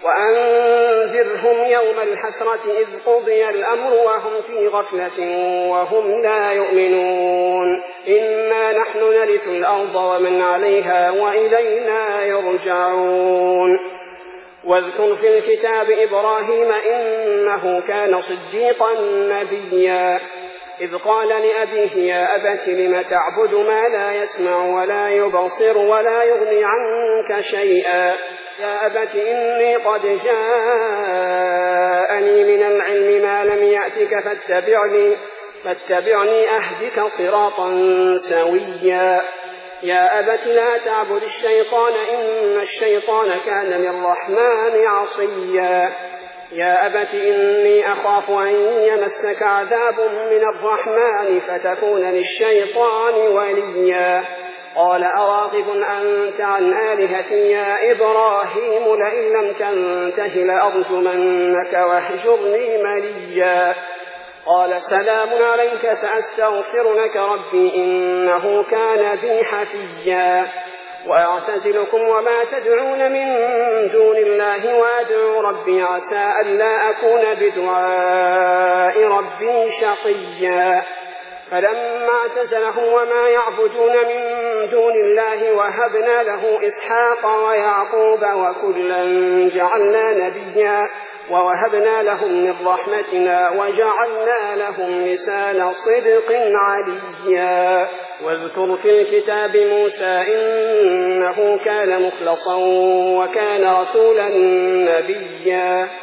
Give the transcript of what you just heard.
وأنذرهم يوم الحسرة إذ قضي الأمر وهم في غفلة وهم لا يؤمنون إنا نحن نرث الأرض ومن عليها وإلينا يرجعون واذكر في الكتاب إبراهيم إنه كان صديقا نبيا إذ قال لأبيه يا أبت لم تعبد ما لا يسمع ولا يبصر ولا يغني عنك شيئا يا أبت إني قد جاءني من العلم ما لم يأتك فاتبعني أهدك صراطا سويا يا أبت لا تعبد الشيطان إن الشيطان كان للرحمن عصيا يا أبت إني أخاف أن يمسك عذاب من الرحمن فتكون للشيطان وليا قال أراغب أنت عن آلهتي يا إبراهيم لئن لم تنته لأرجمنك واهجرني مليا قال سلام عليك سأستغفر لك ربي إنه كان بي حفيا وأعتزلكم وما تدعون من دون الله وأدعو ربي عسى ألا أكون بدعاء ربي شقيا فلما اعتزلهم وما يعبدون من دون الله وهبنا له إسحاق ويعقوب وكلا جعلنا نبيا ووهبنا لهم من رحمتنا وجعلنا لهم لسان صدق عليا واذكر في الكتاب موسى إنه كان مخلصا وكان رسولا نبيا